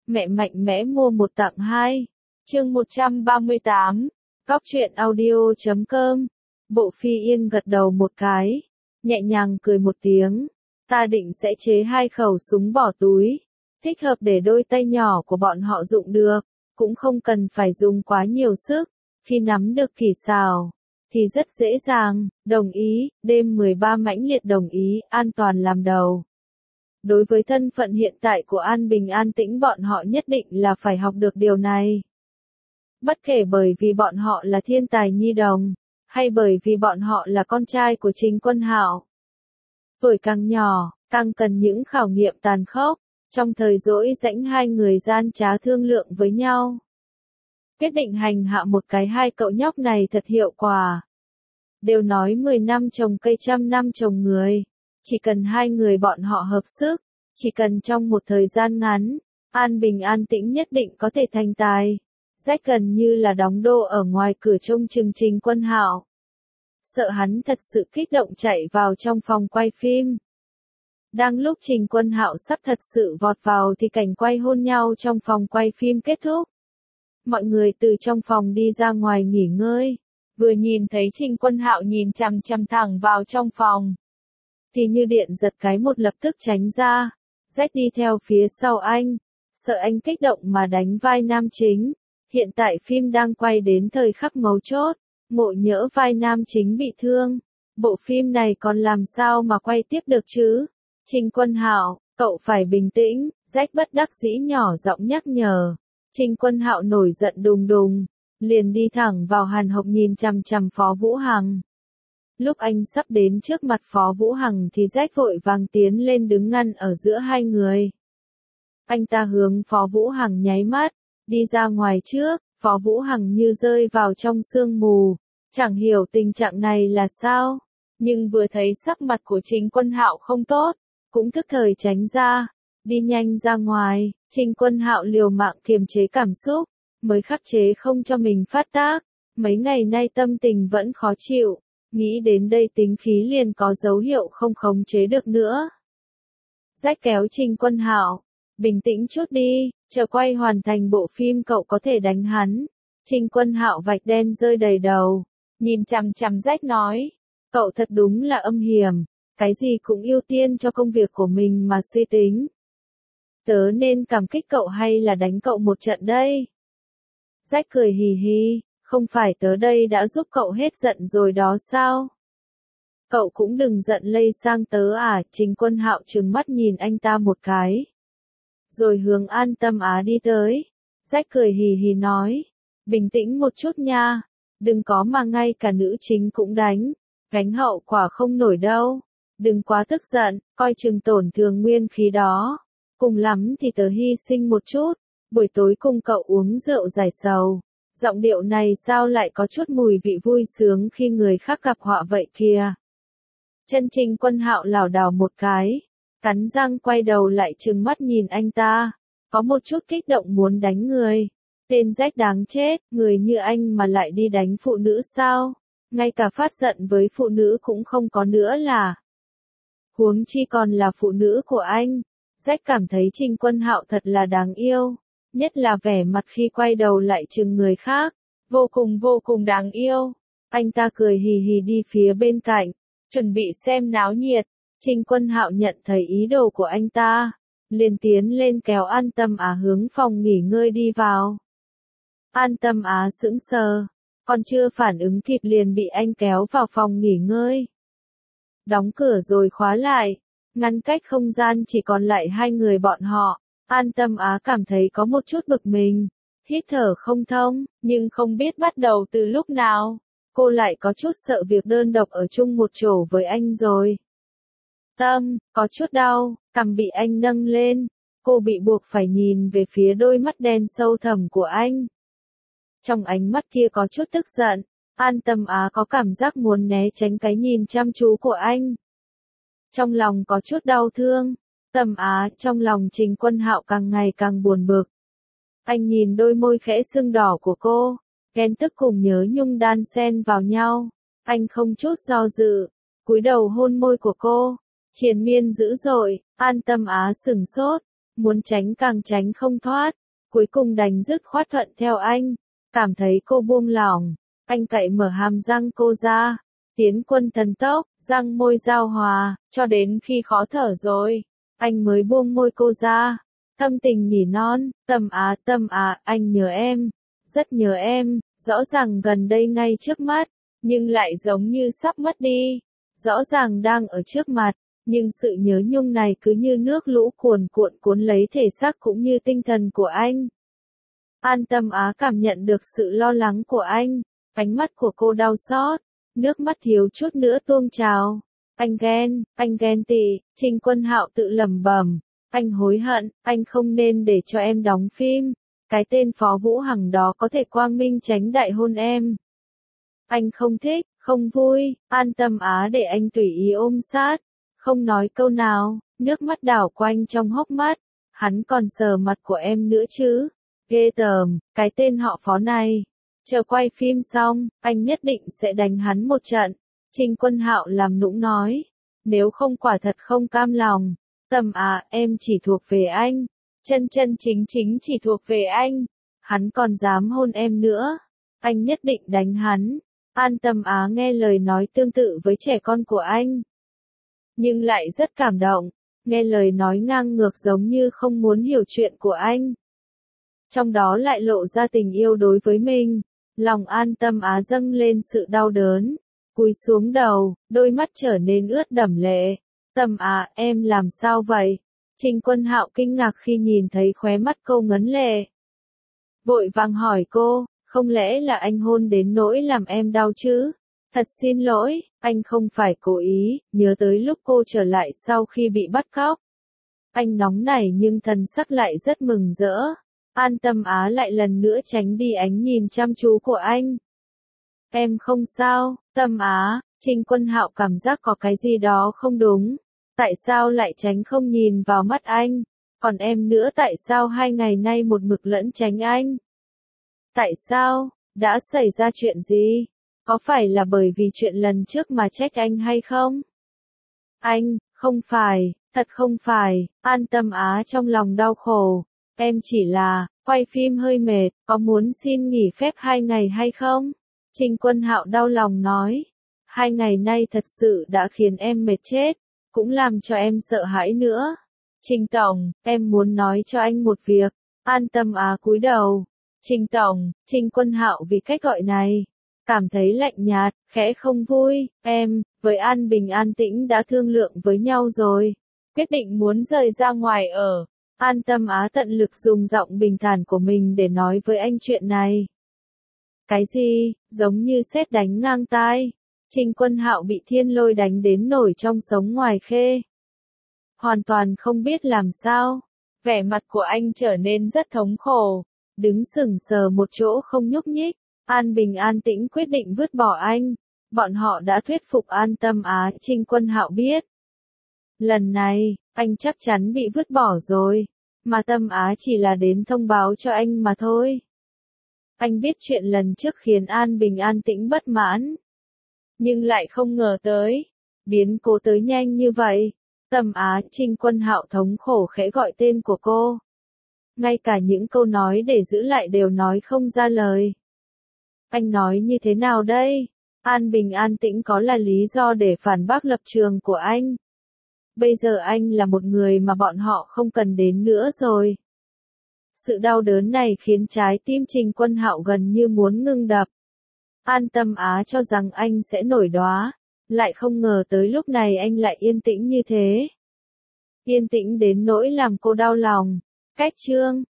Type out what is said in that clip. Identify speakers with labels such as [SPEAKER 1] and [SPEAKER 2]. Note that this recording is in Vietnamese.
[SPEAKER 1] Mẹ mạnh mẽ mua một tặng hai. Chương 138. Góc truyện audio.com. Bộ Phi Yên gật đầu một cái, nhẹ nhàng cười một tiếng. Ta định sẽ chế 2 khẩu súng bỏ túi, thích hợp để đôi tay nhỏ của bọn họ dụng được, cũng không cần phải dùng quá nhiều sức. Khi nắm được kỹ xảo, thì rất dễ dàng. Đồng ý, đêm 13 mãnh liệt đồng ý, an toàn làm đầu. Đối với thân phận hiện tại của An Bình An Tĩnh, bọn họ nhất định là phải học được điều này. Bất kể bởi vì bọn họ là thiên tài nhi đồng, hay bởi vì bọn họ là con trai của Trình Quân Hạo. Tuổi càng nhỏ, càng cần những khảo nghiệm tàn khốc. Trong thời rỗi rãnh hai người gian trá thương lượng với nhau, quyết định hành hạ một cái hai cậu nhóc này thật hiệu quả. Đều nói 10 năm trồng cây trăm năm trồng người. Chỉ cần hai người bọn họ hợp sức, chỉ cần trong một thời gian ngắn, An Bình An Tĩnh nhất định có thể thành tài. Rách gần như là đóng đô ở ngoài cửa trông chừng Trình Quân Hạo. Sợ hắn thật sự kích động chạy vào trong phòng quay phim. Đang lúc Trình Quân Hạo sắp thật sự vọt vào thì cảnh quay hôn nhau trong phòng quay phim kết thúc. Mọi người từ trong phòng đi ra ngoài nghỉ ngơi, vừa nhìn thấy Trình Quân Hạo nhìn chằm chằm thẳng vào trong phòng, thì như điện giật cái một lập tức tránh ra. Rách đi theo phía sau anh, sợ anh kích động mà đánh vai nam chính. Hiện tại phim đang quay đến thời khắc mấu chốt, ngộ nhỡ vai nam chính bị thương, bộ phim này còn làm sao mà quay tiếp được chứ? Trình Quân Hạo, cậu phải bình tĩnh, Rách bất đắc dĩ nhỏ giọng nhắc nhở. Trình Quân Hạo nổi giận đùng đùng, liền đi thẳng vào hàn hộc nhìn chằm chằm Phó Vũ Hằng. Lúc anh sắp đến trước mặt Phó Vũ Hằng thì Rách vội vàng tiến lên đứng ngăn ở giữa hai người. Anh ta hướng Phó Vũ Hằng nháy mắt, đi ra ngoài trước. Phó Vũ Hằng như rơi vào trong sương mù, chẳng hiểu tình trạng này là sao, nhưng vừa thấy sắc mặt của Trình Quân Hạo không tốt, cũng thức thời tránh ra, đi nhanh ra ngoài. Trình Quân Hạo liều mạng kiềm chế cảm xúc, mới khắc chế không cho mình phát tác. Mấy ngày nay tâm tình vẫn khó chịu, nghĩ đến đây tính khí liền có dấu hiệu không khống chế được nữa. Rách kéo Trình Quân Hạo, bình tĩnh chút đi, chờ quay hoàn thành bộ phim cậu có thể đánh hắn. Trình Quân Hạo vạch đen rơi đầy đầu, nhìn chằm chằm Rách nói, cậu thật đúng là âm hiểm, cái gì cũng ưu tiên cho công việc của mình mà suy tính. Tớ nên cảm kích cậu hay là đánh cậu một trận đây? Rách cười hì hì, không phải tớ đây đã giúp cậu hết giận rồi đó sao? Cậu cũng đừng giận lây sang tớ à? Trình Quân Hạo trừng mắt nhìn anh ta một cái, rồi hướng An Tâm Á đi tới. Rách cười hì hì nói, bình tĩnh một chút nha, đừng có mà ngay cả nữ chính cũng đánh, gánh hậu quả không nổi đâu. Đừng quá tức giận, coi chừng tổn thương nguyên khí đó. Cùng lắm thì tớ hy sinh một chút, buổi tối cùng cậu uống rượu giải sầu. Giọng điệu này sao lại có chút mùi vị vui sướng khi người khác gặp họa vậy kìa. Chân Trình Quân Hạo lảo đảo một cái, cắn răng quay đầu lại trừng mắt nhìn anh ta, có một chút kích động muốn đánh người. Tên Rách đáng chết, người như anh mà lại đi đánh phụ nữ sao? Ngay cả phát giận với phụ nữ cũng không có nữa là. Huống chi còn là phụ nữ của anh. Rách cảm thấy Trình Quân Hạo thật là đáng yêu, nhất là vẻ mặt khi quay đầu lại chừng người khác, vô cùng đáng yêu. Anh ta cười hì hì đi phía bên cạnh, chuẩn bị xem náo nhiệt. Trình Quân Hạo nhận thấy ý đồ của anh ta, liền tiến lên kéo An Tâm Á hướng phòng nghỉ ngơi đi vào. An Tâm Á sững sờ, còn chưa phản ứng kịp liền bị anh kéo vào phòng nghỉ ngơi. Đóng cửa rồi khóa lại, ngăn cách không gian chỉ còn lại hai người bọn họ. An Tâm Á cảm thấy có một chút bực mình, hít thở không thông, nhưng không biết bắt đầu từ lúc nào, cô lại có chút sợ việc đơn độc ở chung một chỗ với anh rồi. Tâm, có chút đau, cằm bị anh nâng lên, cô bị buộc phải nhìn về phía đôi mắt đen sâu thẳm của anh. Trong ánh mắt kia có chút tức giận, An Tâm Á có cảm giác muốn né tránh cái nhìn chăm chú của anh. Trong lòng có chút đau thương. Tâm Á, trong lòng Trình Quân Hạo càng ngày càng buồn bực. Anh nhìn đôi môi khẽ sưng đỏ của cô, ghen tức cùng nhớ nhung đan xen vào nhau. Anh không chút do dự, cúi đầu hôn môi của cô, triền miên dữ dội. An Tâm Á sửng sốt, muốn tránh càng tránh không thoát, cuối cùng đành dứt khoát thuận theo anh, cảm thấy cô buông lỏng, anh cậy mở hàm răng cô ra, tiến quân thần tốc, răng môi giao hòa, cho đến khi khó thở rồi, anh mới buông môi cô ra, thâm tình nỉ non, Tâm Á, anh nhớ em, rất nhớ em, rõ ràng gần đây ngay trước mắt, nhưng lại giống như sắp mất đi, rõ ràng đang ở trước mặt, nhưng sự nhớ nhung này cứ như nước lũ cuồn cuộn cuốn lấy thể xác cũng như tinh thần của anh. Tâm Á cảm nhận được sự lo lắng của anh, ánh mắt của cô đau xót, nước mắt thiếu chút nữa tuôn trào. Anh ghen tị, Trình Quân Hạo tự lẩm bẩm, anh hối hận, anh không nên để cho em đóng phim, cái tên Phó Vũ Hằng đó có thể quang minh chánh đại hôn em. Anh không thích, không vui, Tâm Á để anh tùy ý ôm sát, không nói câu nào, nước mắt đảo quanh trong hốc mắt, hắn còn sờ mặt của em nữa chứ, ghê tởm, cái tên họ Phó này. Chờ quay phim xong, anh nhất định sẽ đánh hắn một trận. Trình Quân Hạo làm nũng nói, nếu không quả thật không cam lòng, Tâm Á em chỉ thuộc về anh, chân chính chỉ thuộc về anh, hắn còn dám hôn em nữa, anh nhất định đánh hắn. Tâm Á nghe lời nói tương tự với trẻ con của anh, nhưng lại rất cảm động, nghe lời nói ngang ngược giống như không muốn hiểu chuyện của anh. Trong đó lại lộ ra tình yêu đối với mình, lòng Tâm Á dâng lên sự đau đớn, cúi xuống đầu, đôi mắt trở nên ướt đẫm lệ. Tâm Á, em làm sao vậy? Trình Quân Hạo kinh ngạc khi nhìn thấy khóe mắt cô ngấn lệ. Vội vàng hỏi cô, không lẽ là anh hôn đến nỗi làm em đau chứ? Thật xin lỗi, anh không phải cố ý, nhớ tới lúc cô trở lại sau khi bị bắt cóc. Anh nóng nảy nhưng thần sắc lại rất mừng rỡ. Tâm Á lại lần nữa tránh đi ánh nhìn chăm chú của anh. Em không sao, Tâm Á, Trình Quân Hạo cảm giác có cái gì đó không đúng. Tại sao lại tránh không nhìn vào mắt anh? Còn em nữa tại sao 2 ngày nay một mực lẫn tránh anh? Tại sao? Đã xảy ra chuyện gì? Có phải là bởi vì chuyện lần trước mà trách anh hay không? Anh, không phải, thật không phải, Tâm Á trong lòng đau khổ. Em chỉ là, quay phim hơi mệt, có muốn xin nghỉ phép 2 ngày hay không? Trình Quân Hạo đau lòng nói. 2 ngày nay thật sự đã khiến em mệt chết, cũng làm cho em sợ hãi nữa. Trình Tổng, em muốn nói cho anh một việc. Tâm Á cúi đầu. Trình Tổng, Trình Quân Hạo vì cách gọi này, cảm thấy lạnh nhạt, khẽ không vui. Em, với An Bình An Tĩnh đã thương lượng với nhau rồi, quyết định muốn rời ra ngoài ở. Tâm Á tận lực dùng giọng bình thản của mình để nói với anh chuyện này. Cái gì, giống như sét đánh ngang tai. Trình Quân Hạo bị thiên lôi đánh đến nổi trong sống ngoài khê. Hoàn toàn không biết làm sao. Vẻ mặt của anh trở nên rất thống khổ. Đứng sững sờ một chỗ không nhúc nhích. An Bình An Tĩnh quyết định vứt bỏ anh. Bọn họ đã thuyết phục Tâm Á, Trình Quân Hạo biết. Lần này, anh chắc chắn bị vứt bỏ rồi. Mà Tâm Á chỉ là đến thông báo cho anh mà thôi. Anh biết chuyện lần trước khiến An Bình An Tĩnh bất mãn. Nhưng lại không ngờ tới. Biến cố tới nhanh như vậy. Tâm Á, Trình Quân Hạo thống khổ khẽ gọi tên của cô. Ngay cả những câu nói để giữ lại đều nói không ra lời. Anh nói như thế nào đây? An Bình An Tĩnh có là lý do để phản bác lập trường của anh. Bây giờ anh là một người mà bọn họ không cần đến nữa rồi. Sự đau đớn này khiến trái tim Trình Quân Hạo gần như muốn ngưng đập. Tâm Á cho rằng anh sẽ nổi đoá, lại không ngờ tới lúc này anh lại yên tĩnh như thế. Yên tĩnh đến nỗi làm cô đau lòng. Cách chương